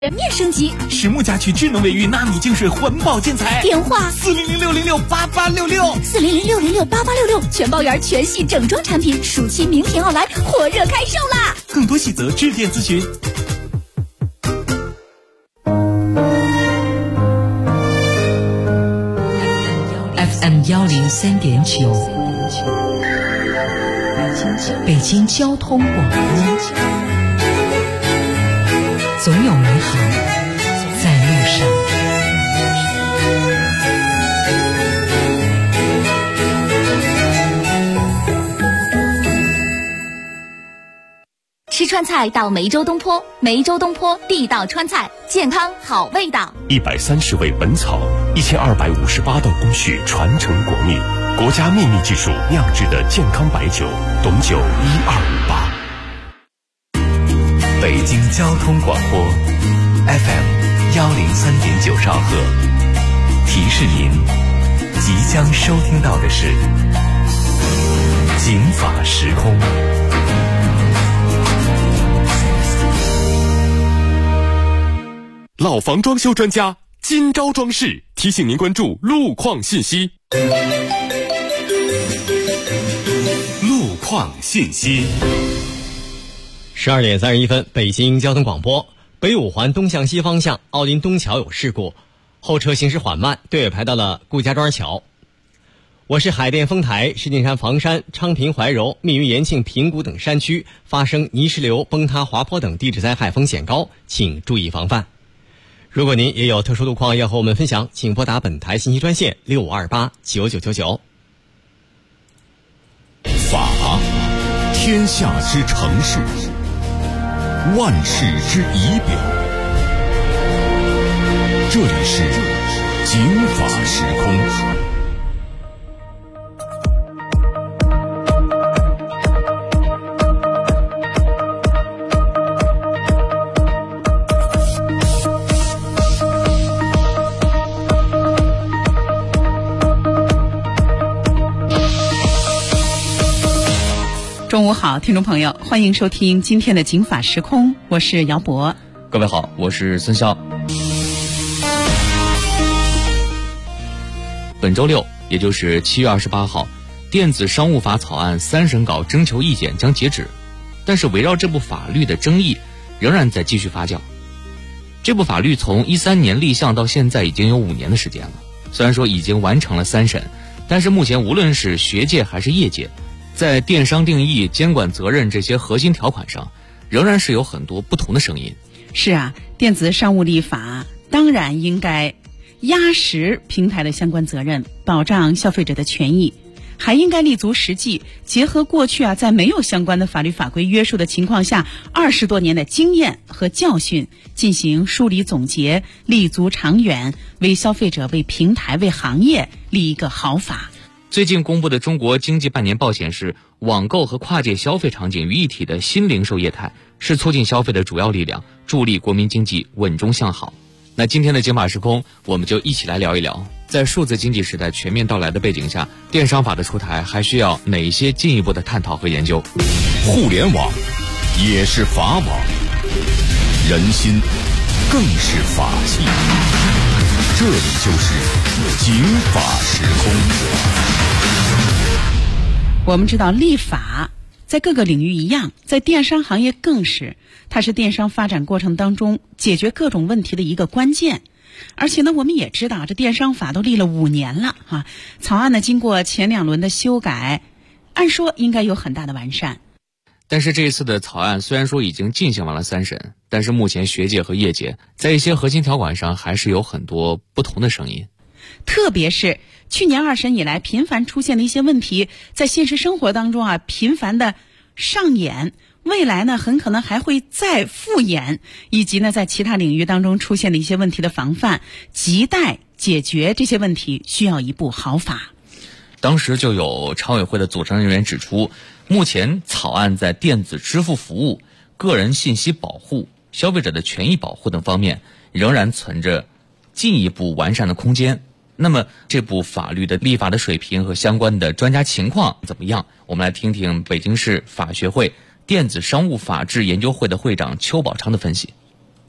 全面升级， 实木家居智能卫浴纳米净水环保建材， 电话 4006068866，4006068866， 全包圆全系整装产品，暑期名品奥莱火热开售啦！ 更多细则致电咨询。 FM 103.9，北京交通广播，总有美好在路上。 吃川菜到梅州东坡，梅州东坡地道川菜，健康好味道。 130味本草，1258道工序传承国秘，国家秘密技术酿制的健康白酒，董酒1258。 北京交通广播 FM 103.9兆赫，提示您即将收听到的是警法时空。 老房装修专家金招装饰提醒您关注路况信息。路况信息。 12点31分，北京交通广播。北五环东向西方向奥林东桥有事故，后车行驶缓慢，队尾排到了顾家庄桥。我市海淀丰台、石景山房山、昌平怀柔、密云延庆平谷等山区发生泥石流、崩塌、滑坡等地质灾害风险高，请注意防范。如果您也有特殊路况要和我们分享，请拨打本台信息专线65289999。 法，天下之城市，万世之仪表。这里是警法时空。 中午好，听众朋友，欢迎收听今天的警法时空，我是姚博。 各位好，我是孙潇。本周六，也就是7月28号，电子商务法草案3审稿征求意见将截止，但是围绕这部法律的争议仍然在继续发酵。这部法律从13年立项到现在已经有5年的时间了，虽然说已经完成了3审，但是目前无论是学界还是业界，在电商定义、监管责任这些核心条款上，仍然是有很多不同的声音。 是啊，电子商务立法当然应该压实平台的相关责任，保障消费者的权益，还应该立足实际，结合过去在没有相关的法律法规约束的情况下20多年的经验和教训，进行梳理总结，立足长远，为消费者、为平台、为行业立一个好法。 最近公布的中国经济半年报显示，网购和跨界消费场景于一体的新零售业态是促进消费的主要力量，助力国民经济稳中向好。那今天的警法时空，我们就一起来聊一聊，在数字经济时代全面到来的背景下，电商法的出台还需要哪一些进一步的探讨和研究。 互联网也是法网，人心更是法器。这里就是警法时空。 我们知道立法在各个领域一样，在电商行业更是，它是电商发展过程当中解决各种问题的一个关键。而且呢，我们也知道这电商法都立了5年了啊，草案呢经过前2轮的修改，按说应该有很大的完善。 但是这一次的草案虽然说已经进行完了3审，但是目前学界和业界在一些核心条款上还是有很多不同的声音。 特别是去年2审以来频繁出现的一些问题，在现实生活当中频繁的上演，未来呢很可能还会再复演，以及呢在其他领域当中出现的一些问题的防范，亟待解决这些问题，需要一部好法。 当时就有常委会的组成人员指出，目前草案在电子支付服务、个人信息保护、消费者的权益保护等方面仍然存着进一步完善的空间。那么这部法律的立法的水平和相关的专家情况怎么样？我们来听听北京市法学会电子商务法治研究会的会长邱宝昌的分析。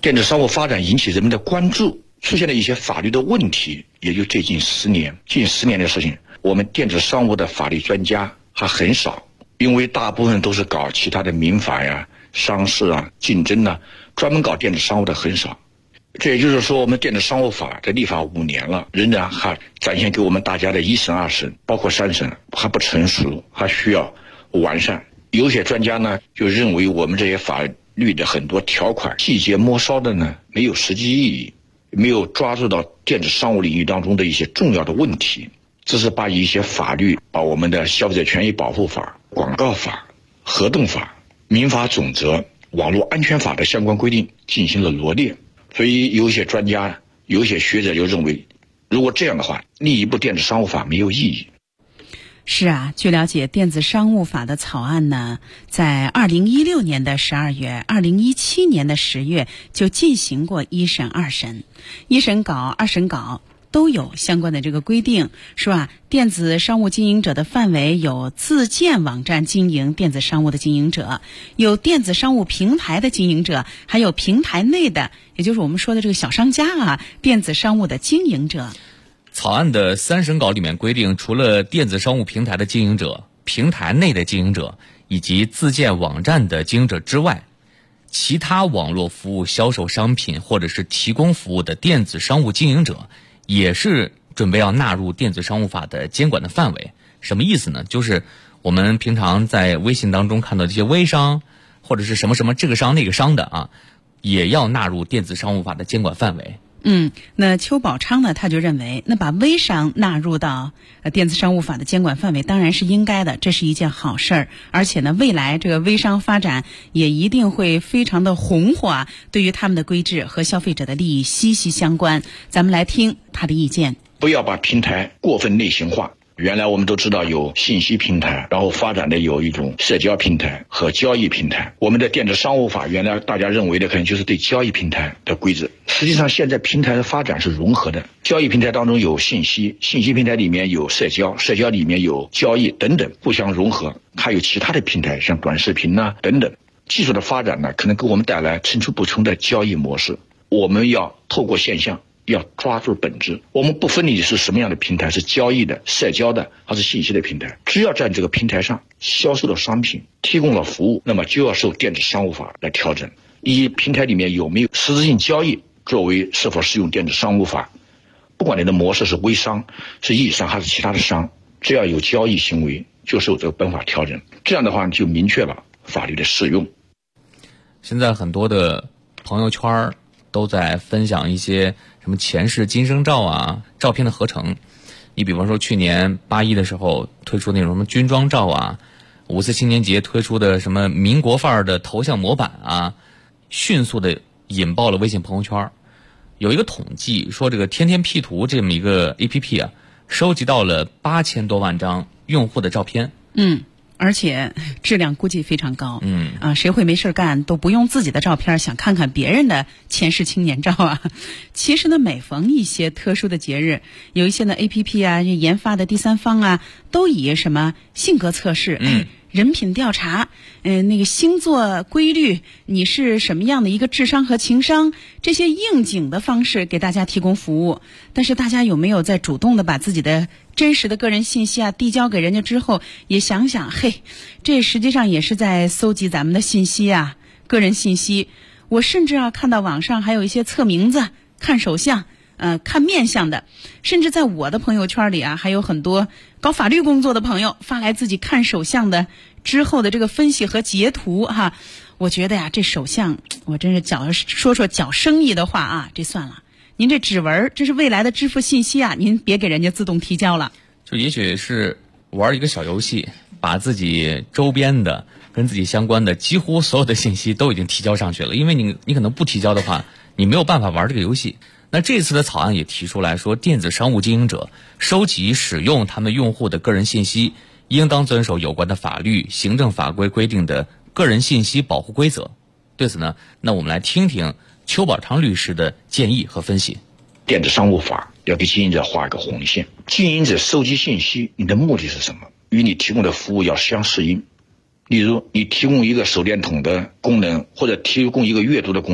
电子商务发展引起人们的关注，出现了一些法律的问题，也就这近10年的事情，我们电子商务的法律专家还很少，因为大部分都是搞其他的民法呀、商事啊、竞争啊，专门搞电子商务的很少。这也就是说，我们电子商务法在立法5年了，仍然还展现给我们大家的1审、2审，包括3审还不成熟，还需要完善。有些专家呢就认为我们这些法律的很多条款细节摸烧的呢没有实际意义，没有抓住到电子商务领域当中的一些重要的问题，这是把一些法律，把我们的消费者权益保护法、广告法、合同法、民法总则、网络安全法的相关规定进行了罗列。所以有些专家、有些学者就认为，如果这样的话，立一部电子商务法没有意义。 是啊，据了解，电子商务法的草案呢，在2016年的12月、2017年的10月就进行过1审、2审，1审稿、2审稿都有相关的这个规定，说啊，电子商务经营者的范围有自建网站经营电子商务的经营者，有电子商务平台的经营者，还有平台内的，也就是我们说的这个小商家啊，电子商务的经营者。 草案的3审稿里面规定，除了电子商务平台的经营者、平台内的经营者以及自建网站的经营者之外，其他网络服务销售商品或者是提供服务的电子商务经营者也是准备要纳入电子商务法的监管的范围。什么意思呢？就是我们平常在微信当中看到这些微商或者是什么什么这个商那个商的啊，也要纳入电子商务法的监管范围。 那邱宝昌呢，他就认为，那把微商纳入到电子商务法的监管范围当然是应该的，这是一件好事儿。而且呢，未来这个微商发展也一定会非常的红火啊，对于他们的规制和消费者的利益息息相关。咱们来听他的意见。 不要把平台过分类型化。原来我们都知道有信息平台，然后发展的有一种社交平台和交易平台。我们的电子商务法原来大家认为的可能就是对交易平台的规制，实际上现在平台的发展是融合的。交易平台当中有信息，信息平台里面有社交，社交里面有交易等等，互相融合。还有其他的平台，像短视频等等。技术的发展呢，可能给我们带来层出不穷的交易模式。我们要透过现象，要抓住本质，我们不分你是什么样的平台，是交易的、社交的还是信息的平台，只要在这个平台上销售了商品、提供了服务，那么就要受电子商务法来调整。以平台里面有没有实质性交易作为是否适用电子商务法，不管你的模式是微商、是易商还是其他的商，只要有交易行为就受这个本法调整。这样的话就明确了法律的适用。 现在很多的朋友圈都在分享一些什么前世今生照啊，照片的合成。你比方说去年8·1的时候推出那种什么军装照啊，5四青年节推出的什么民国范儿的头像模板啊，迅速的引爆了微信朋友圈。有一个统计说，这个天天 P 图这么一个 APP 啊，收集到了8000多万张用户的照片。 而且质量估计非常高。谁会没事干都不用自己的照片，想看看别人的前世青年照啊？其实呢，每逢一些特殊的节日，有一些呢 APP 啊，研发的第三方啊，都以什么性格测试、人品调查、那个星座规律，你是什么样的一个智商和情商，这些应景的方式给大家提供服务。但是大家有没有在主动的把自己的真实的个人信息啊递交给人家之后，也想想，这实际上也是在搜集咱们的信息啊，个人信息。我甚至看到网上还有一些测名字、看手相、看面相的，甚至在我的朋友圈里啊，还有很多搞法律工作的朋友发来自己看手相的之后的这个分析和截图哈。我觉得呀，这手相我真是说搅生意的话啊，这算了。您这指纹，这是未来的支付信息啊，您别给人家自动提交了。 就也许是玩一个小游戏，把自己周边的跟自己相关的几乎所有的信息都已经提交上去了，因为你可能不提交的话，你没有办法玩这个游戏。那这次的草案也提出来说，电子商务经营者收集使用他们用户的个人信息，应当遵守有关的法律、行政法规规定的个人信息保护规则。对此呢，那我们来听听邱宝昌律师的建议和分析。 电子商务法要给经营者画一个红线，经营者收集信息，你的目的是什么？与你提供的服务要相适应。例如，你提供一个手电筒的功能，或者提供一个阅读的功能，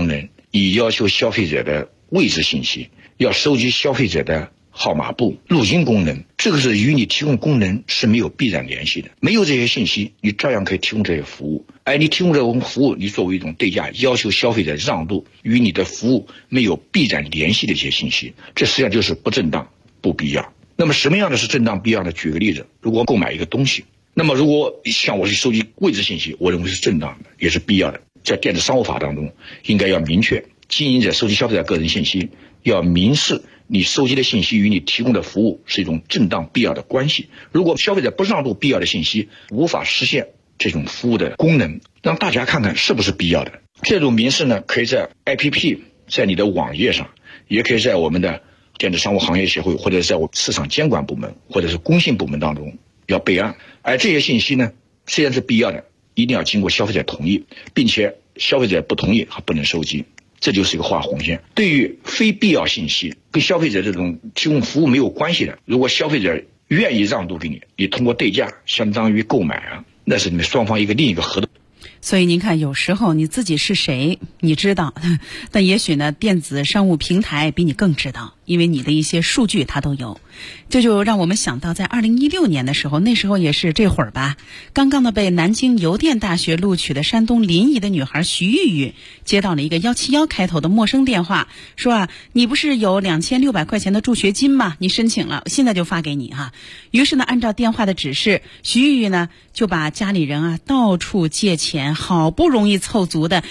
已要求消费者的位置信息，要收集消费者的号码簿、录音功能，这个是与你提供功能是没有必然联系的。没有这些信息，你照样可以提供这些服务。而你提供这种服务，你作为一种对价，要求消费者让渡与你的服务没有必然联系的一些信息，这实际上就是不正当、不必要。那么什么样的是正当必要的？举个例子，如果购买一个东西，那么如果向我去收集位置信息，我认为是正当的，也是必要的。在电子商务法当中，应该要明确，经营者收集消费者个人信息，要明示你收集的信息与你提供的服务是一种正当必要的关系。如果消费者不让渡必要的信息，无法实现这种服务的功能，让大家看看是不是必要的。这种明示呢，可以在 APP， 在你的网页上，也可以在我们的电子商务行业协会，或者是在我市场监管部门，或者是工信部门当中要备案。而这些信息呢，虽然是必要的，一定要经过消费者同意，并且消费者不同意还不能收集，这就是一个划红线。对于非必要信息，跟消费者这种提供服务没有关系的，如果消费者愿意让渡给你，你通过对价相当于购买啊，那是你们双方另一个合同。 所以您看，有时候你自己是谁你知道，但也许呢电子商务平台比你更知道，因为你的一些数据它都有。这就让我们想到在2016年的时候，那时候也是这会儿吧，刚刚的被南京邮电大学录取的山东临沂的女孩徐玉玉接到了一个171开头的陌生电话，说啊，你不是有2600块钱的助学金吗？你申请了，现在就发给你哈。于是呢，按照电话的指示，徐玉玉呢就把家里人到处借钱，好不容易凑足的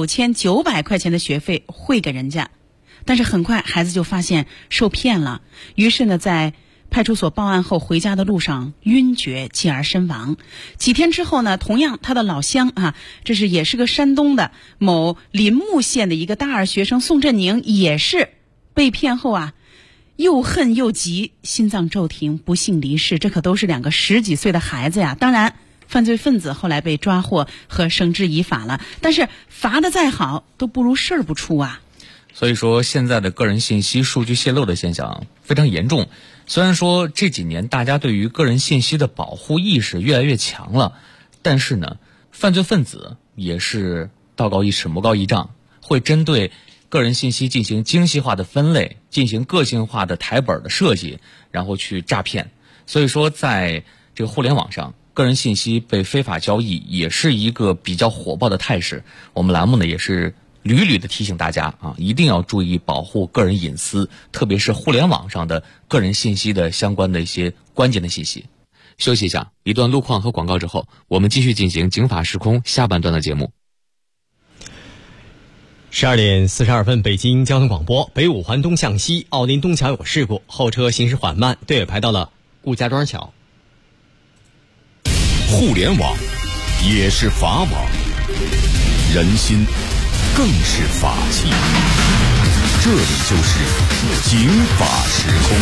9900块钱的学费汇给人家。但是很快孩子就发现受骗了，于是呢在派出所报案后回家的路上晕厥，继而身亡。几天之后呢，同样他的老乡也是个山东的某临木县的一个大二学生宋振宁，也是被骗后又恨又急，心脏骤停，不幸离世。这可都是2个10几岁的孩子呀。当然犯罪分子后来被抓获和绳之以法了，但是罚得再好都不如事儿不出啊。 所以说现在的个人信息数据泄露的现象非常严重。虽然说这几年大家对于个人信息的保护意识越来越强了，但是呢，犯罪分子也是道高一尺魔高一丈，会针对个人信息进行精细化的分类，进行个性化的台本的设计，然后去诈骗。所以说在这个互联网上，个人信息被非法交易也是一个比较火爆的态势。我们栏目呢也是屡屡的提醒大家一定要注意保护个人隐私，特别是互联网上的个人信息的相关的一些关键的信息。休息一下，一段路况和广告之后，我们继续进行警法时空下半段的节目。 12点42分，北京交通广播。北五环东向西奥林东桥有事故，后车行驶缓慢，队尾排到了顾家庄桥。 互联网也是法网，人心更是法器。这里就是警法时空。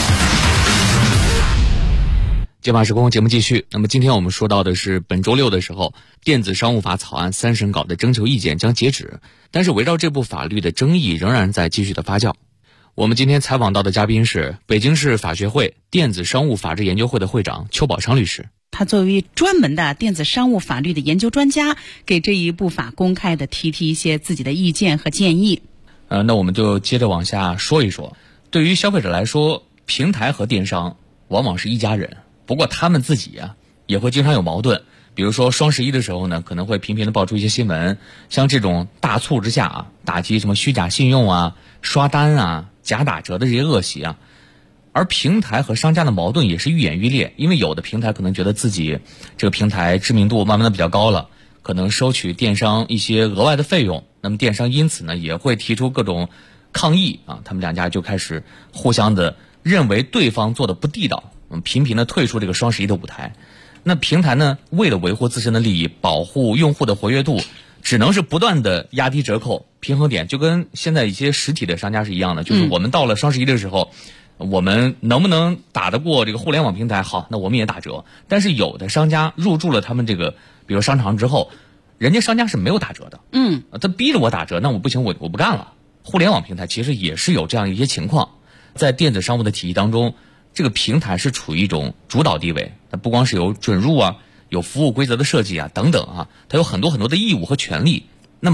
警法时空节目继续。那么今天我们说到的是本周六的时候，电子商务法草案3审稿的征求意见将截止，但是围绕这部法律的争议仍然在继续的发酵。我们今天采访到的嘉宾是北京市法学会电子商务法治研究会的会长邱宝昌律师。 他作为专门的电子商务法律的研究专家，给这一部法公开的提一些自己的意见和建议。 那我们就接着往下说一说。对于消费者来说，平台和电商往往是一家人，不过他们自己也会经常有矛盾。比如说双11的时候呢，可能会频频的爆出一些新闻，像这种大促之下打击什么虚假信用刷单假打折的这些恶习而平台和商家的矛盾也是愈演愈烈，因为有的平台可能觉得自己这个平台知名度慢慢的比较高了，可能收取电商一些额外的费用，那么电商因此呢也会提出各种抗议他们两家就开始互相的认为对方做的不地道，频频的退出这个双11的舞台。那平台呢为了维护自身的利益，保护用户的活跃度，只能是不断的压低折扣，平衡点就跟现在一些实体的商家是一样的，就是我们到了双11的时候，我们能不能打得过这个互联网平台，好，那我们也打折。但是有的商家入驻了他们这个比如商场之后，人家商家是没有打折的，他逼着我打折，那我不行，我不干了。互联网平台其实也是有这样一些情况，在电子商务的体系当中，这个平台是处于一种主导地位，它不光是有准入有服务规则的设计等等它有很多很多的义务和权利。那么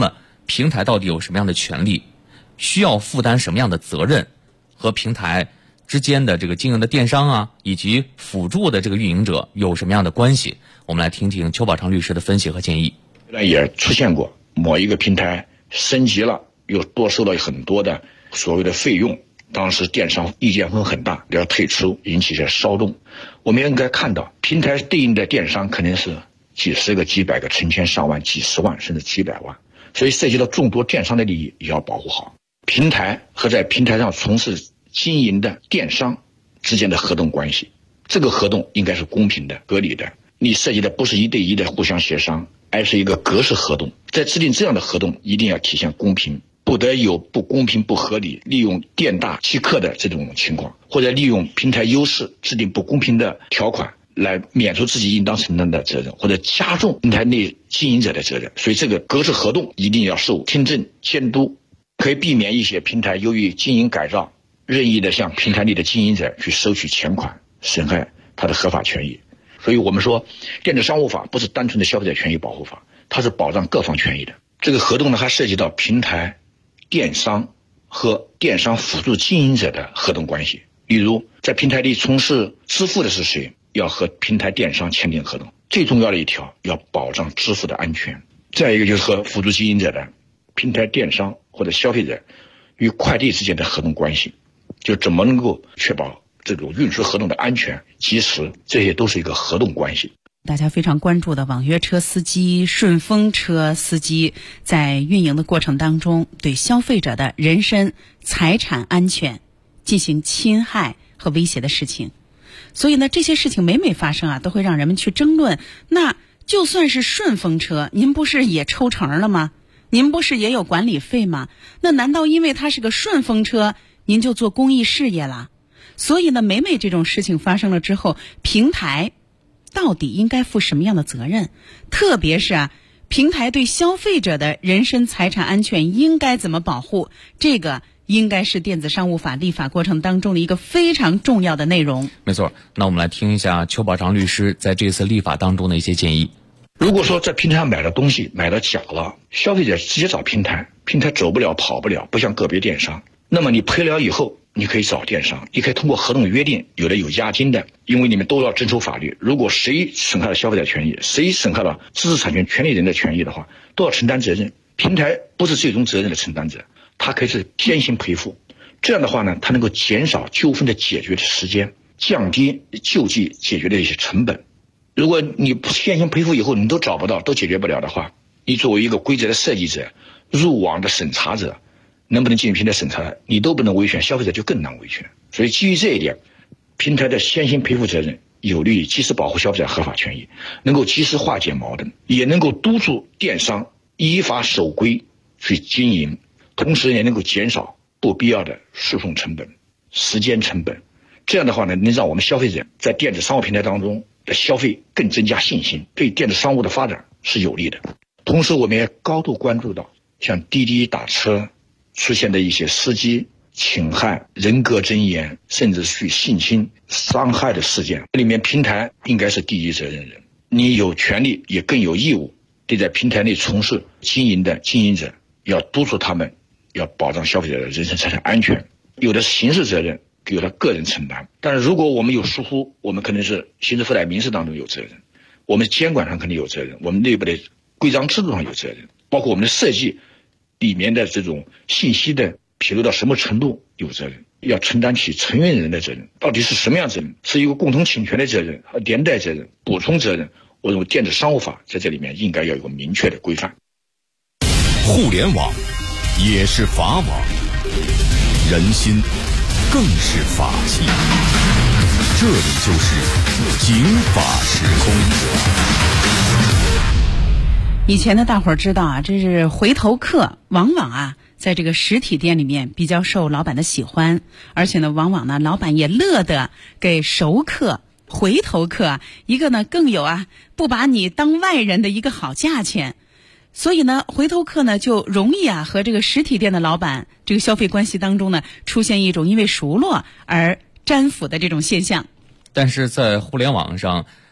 平台到底有什么样的权利，需要负担什么样的责任，和平台之间的这个经营的电商啊，以及辅助的这个运营者有什么样的关系？我们来听听邱宝昌律师的分析和建议。 也出现过某一个平台升级了，又多收了很多的所谓的费用，当时电商意见会很大，要退出，引起这骚动。我们应该看到，平台对应的电商肯定是几十个、几百个、成千上万、几十万甚至几百万，所以涉及到众多电商的利益也要保护好。平台和在平台上从事经营的电商之间的合同关系，这个合同应该是公平的、合理的。你涉及的不是1对1的互相协商，而是一个格式合同。在制定这样的合同，一定要体现公平，不得有不公平、不合理、利用店大欺客的这种情况，或者利用平台优势制定不公平的条款来免除自己应当承担的责任，或者加重平台内经营者的责任。所以这个格式合同一定要受听证监督，可以避免一些平台由于经营改造任意的向平台内的经营者去收取钱款，损害他的合法权益。所以我们说，电子商务法不是单纯的消费者权益保护法，它是保障各方权益的。这个合同呢，还涉及到平台、电商和电商辅助经营者的合同关系。例如，在平台里从事支付的是谁，要和平台电商签订合同。最重要的一条，要保障支付的安全。再一个就是和辅助经营者的平台电商或者消费者与快递之间的合同关系，就怎么能够确保这种运输合同的安全、及时，这些都是一个合同关系。 大家非常关注的网约车司机、顺风车司机在运营的过程当中，对消费者的人身、财产安全进行侵害和威胁的事情。所以呢，这些事情每发生啊，都会让人们去争论。那就算是顺风车，您不是也抽成了吗？您不是也有管理费吗？那难道因为它是个顺风车，您就做公益事业了？所以呢，每这种事情发生了之后，平台到底应该负什么样的责任？特别是平台对消费者的人身财产安全应该怎么保护？这个应该是电子商务法立法过程当中的一个非常重要的内容。 没错，那我们来听一下邱宝昌律师在这次立法当中的一些建议。 如果说在平台上买的东西买到假了，消费者直接找平台，平台走不了跑不了，不像个别电商。那么你赔了以后，你可以找电商，你可以通过合同约定，有的有押金的，因为你们都要遵守法律。如果谁损害了消费者权益，谁损害了知识产权权利人的权益的话，都要承担责任。平台不是最终责任的承担者，它可以是先行赔付。这样的话呢，它能够减少纠纷的解决的时间，降低救济解决的一些成本。如果你先行赔付以后你都找不到，都解决不了的话，你作为一个规则的设计者、入网的审查者，能不能进行平台审查，你都不能维权，消费者就更难维权。所以基于这一点，平台的先行赔付责任有利于及时保护消费者合法权益，能够及时化解矛盾，也能够督促电商依法守规去经营，同时也能够减少不必要的诉讼成本、时间成本。这样的话呢，能让我们消费者在电子商务平台当中的消费更增加信心，对电子商务的发展是有利的。同时我们也高度关注到像滴滴打车出现的一些司机侵害人格尊严甚至去性侵伤害的事件，这里面平台应该是第一责任人，你有权利也更有义务对在平台内从事经营的经营者要督促他们要保障消费者的人身财产安全。有的是刑事责任，有的个人承担，但是如果我们有疏忽，我们可能是刑事附带民事当中有责任，我们监管上肯定有责任，我们内部的规章制度上有责任，包括我们的设计里面的这种信息的披露到什么程度有责任，要承担起承运人的责任。到底是什么样责任？是一个共同侵权的责任和连带责任、补充责任。我认为电子商务法在这里面应该要有个明确的规范。 互联网也是法网，人心更是法器。这里就是警法时空。 以前的大伙儿知道这是回头客，往往在这个实体店里面比较受老板的喜欢，而且呢，往往呢，老板也乐得给熟客、回头客一个呢更有不把你当外人的一个好价钱。所以呢，回头客呢就容易和这个实体店的老板这个消费关系当中呢出现一种因为熟络而沾附的这种现象。 但是在互联网上，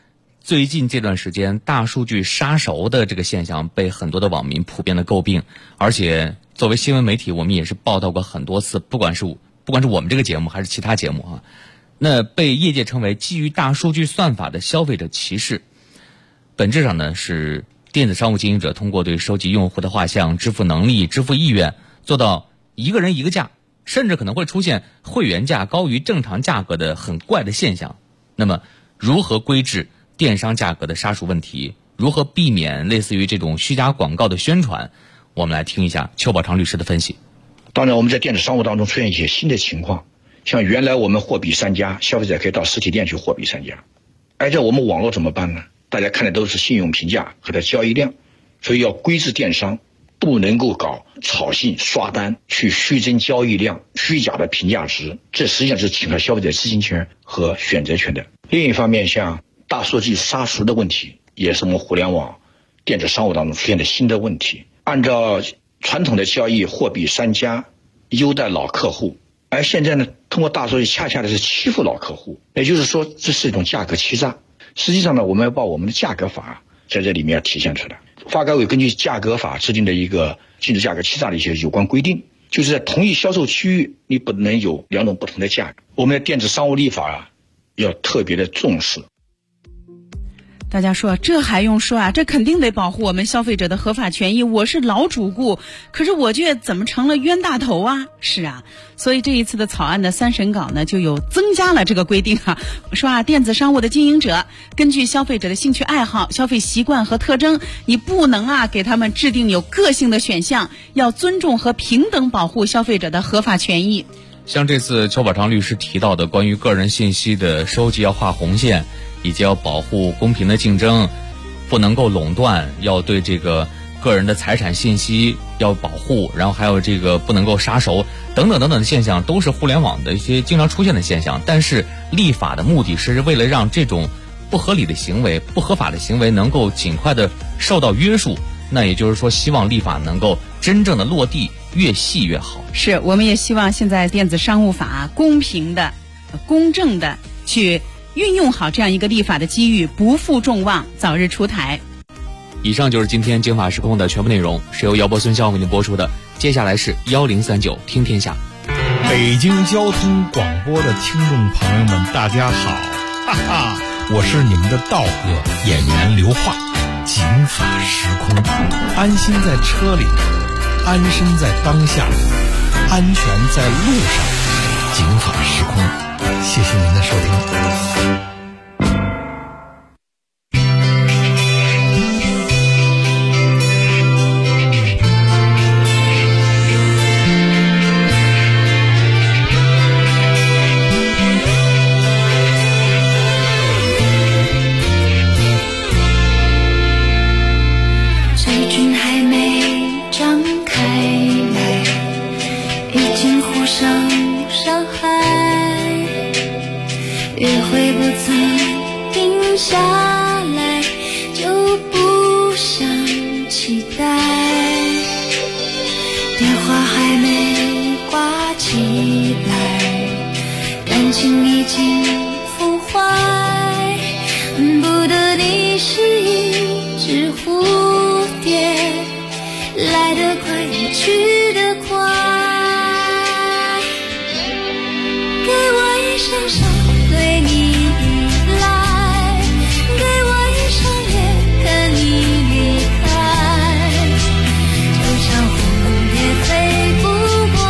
最近这段时间大数据杀熟的这个现象被很多的网民普遍的诟病，而且作为新闻媒体我们也是报道过很多次，不管是我们这个节目还是其他节目那被业界称为基于大数据算法的消费者歧视。本质上呢是电子商务经营者通过对收集用户的画像、支付能力、支付意愿做到一个人一个价，甚至可能会出现会员价高于正常价格的很怪的现象。那么如何规制电商价格的杀熟问题，如何避免类似于这种虚假广告的宣传，我们来听一下邱宝昌律师的分析。 当然我们在电子商务当中出现一些新的情况，像原来我们货比三家，消费者可以到实体店去货比三家，而在我们网络怎么办呢？大家看的都是信用评价和它交易量，所以要规制电商，不能够搞炒信刷单去虚增交易量、虚假的评价值，这实际上是侵害消费者知情权和选择权的。另一方面，像大数据杀熟的问题，也是我们互联网电子商务当中出现的新的问题。按照传统的交易货比三家，优待老客户，而现在呢，通过大数据恰恰的是欺负老客户，也就是说这是一种价格欺诈。实际上呢，我们要把我们的价格法在这里面要体现出来。发改委根据价格法制定的一个禁止价格欺诈的一些有关规定，就是在同一销售区域你不能有两种不同的价格。我们的电子商务立法要特别的重视。 大家说这还用说这肯定得保护我们消费者的合法权益，我是老主顾，可是我却怎么成了冤大头啊？是所以这一次的草案的3审稿呢，就有增加了这个规定说电子商务的经营者根据消费者的兴趣爱好、消费习惯和特征，你不能给他们制定有个性的选项，要尊重和平等保护消费者的合法权益。 像这次邱宝昌律师提到的关于个人信息的收集要画红线，以及要保护公平的竞争，不能够垄断，要对这个个人的财产信息要保护，然后还有这个不能够杀熟等等等等的现象，都是互联网的一些经常出现的现象。但是立法的目的是为了让这种不合理的行为、不合法的行为能够尽快的受到约束，那也就是说希望立法能够真正的落地，越细越好。 是，我们也希望现在电子商务法公平的、公正的去运用好这样一个立法的机遇，不负众望，早日出台。 以上就是今天经法时空的全部内容，是由姚波孙骁为您播出的。接下来是1039听天下。 北京交通广播的听众朋友们，大家好，我是你们的道哥演员刘化。警法时空，安心在车里，安身在当下，安全在路上。警法时空，谢谢您的收听。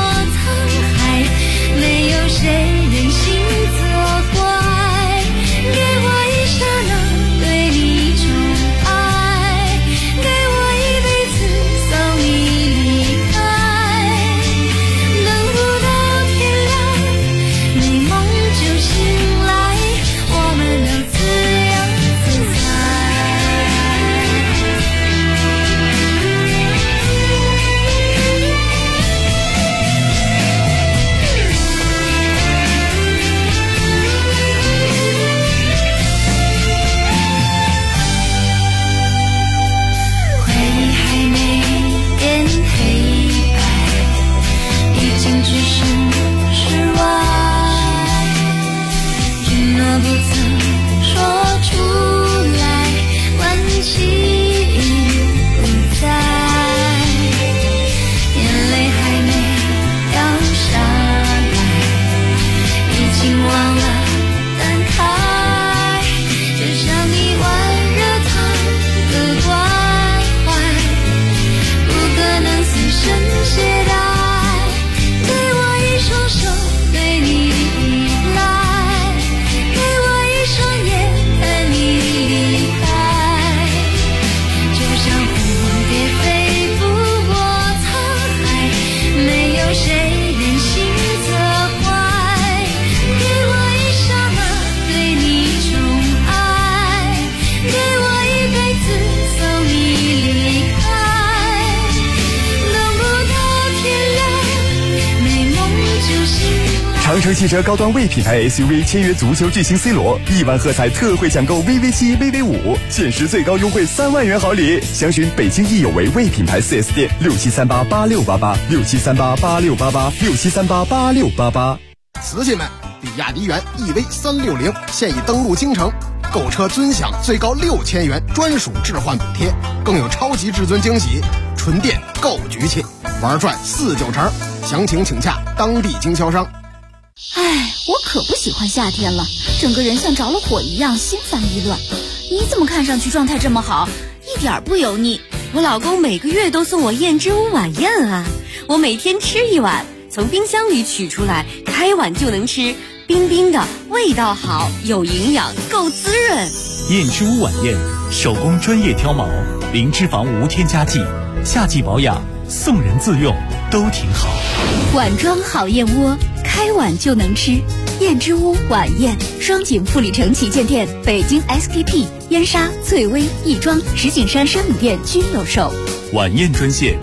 没有谁忍心作怪。 长城汽车高端 魏品牌 SUV 签约足球巨星 C 罗，1万喝彩特惠抢购 VV7、VV5，限时最高优惠3万元好礼。详询北京易有为魏品牌 4S 店，67388688，67388688，67388688。 瓷器们，比亚迪元 EV360现已登陆京城，购车尊享最高6000元专属置换补贴，更有超级至尊惊喜，纯电购局气，玩转4-9成。详情请洽当地经销商。 哎，我可不喜欢夏天了，整个人像着了火一样，心烦意乱。你怎么看上去状态这么好，一点不油腻？ 我老公每个月都送我燕之屋晚宴啊，我每天吃一碗，从冰箱里取出来，开碗就能吃，冰冰的，味道好，有营养，够滋润。 燕之屋晚宴，手工专业挑毛，零脂肪无添加剂，夏季保养，送人自用都挺好。 碗装好燕窝，开碗就能吃。燕之屋晚宴，双井富力城旗舰店、北京 SKP、燕莎、翠微、亦庄、石景山生米店均有售。 晚宴专线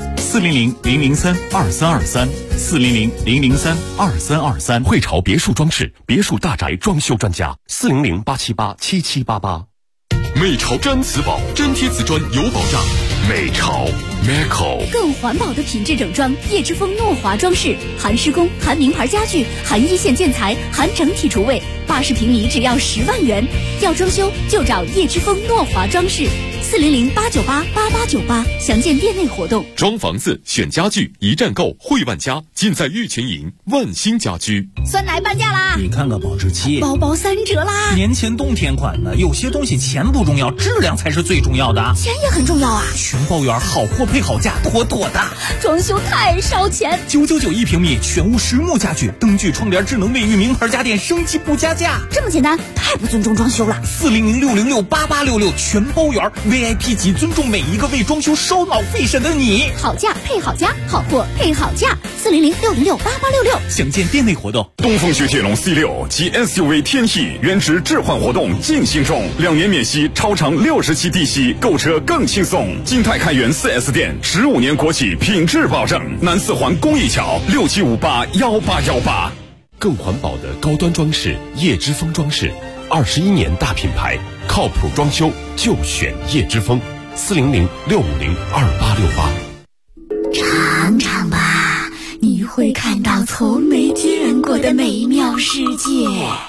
400-003-2323，400-003-2323。 汇潮别墅装饰，别墅大宅装修专家，400-878-7788。美潮真瓷宝，真贴瓷砖有保障。美潮 Meco 更环保的品质整装，叶之峰诺华装饰，含施工、含名牌家具、含一线建材、含整体厨卫，80平米只要10万元。要装修就找叶之峰诺华装饰，400-898-8898，详见店内活动。 装房子选家具，一站购汇万家，尽在玉泉营万兴家居。 酸奶半价啦！ 你看看保质期， 包包3折啦！ 年前冬天款的，有些东西钱不重要，质量才是最重要的。 钱也很重要啊！ 全包圆，好货配好价，妥妥的。 装修太烧钱 ，999一平米，全屋实木家具，灯具、窗帘、智能卫浴，名牌家电升级不加价。 这么简单，太不尊重装修了。 400-606-8866，全包圆 VIP 级，尊重每一个为装修烧脑费神的你。 好价配好家，好货配好价，400-606-8866。 详见店内活动。 东风雪铁龙 C6 及 SUV 天翼原值置换活动进行中，2年免息，超长60期低息，购车更轻松。金泰开元 4S 店，15年国企品质保证。南4环公益桥67581818。 更环保的高端装饰，叶之峰装饰，21年大品牌，靠谱装修就选叶之峰，400-650-2868。 尝尝吧，你会看到从没见过的美妙世界。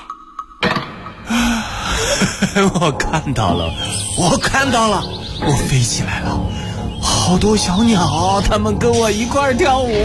我看到了，我飞起来了，好多小鸟，它们跟我一块儿跳舞。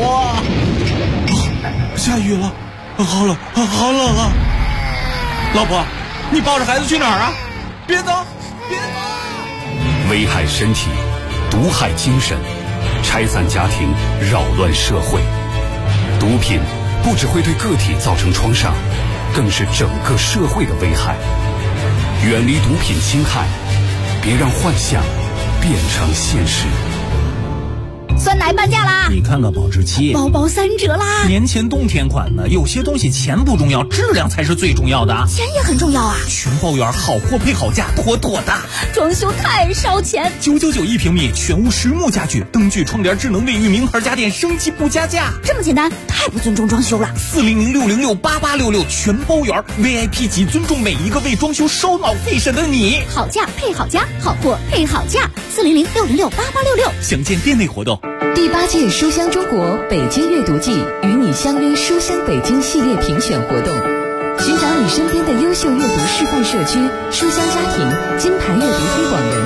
下雨了，好冷啊！老婆，你抱着孩子去哪儿啊？别走！ 危害身体，毒害精神，拆散家庭，扰乱社会。毒品不只会对个体造成创伤，更是整个社会的危害。远离毒品侵害，别让幻想变成现实。 酸奶半价啦！ 你看看保质期， 包包3折啦！ 年前冬天款的，有些东西钱不重要，质量才是最重要的。 钱也很重要啊！ 全包圆，好货配好价，妥妥的。 装修太烧钱 ，999一平米，全屋实木家具，灯具、窗帘、智能卫浴，名牌家电升级不加价。 这么简单，太不尊重装修了。 400-606-8866，全包圆 VIP 级，尊重每一个为装修烧脑费神的你。 好价配好家，好货配好价，400-606-8866。 详见店内活动。 第8届书香中国北京阅读季与你相约书香北京系列评选活动，寻找你身边的优秀阅读示范社区、书香家庭、金牌阅读推广人。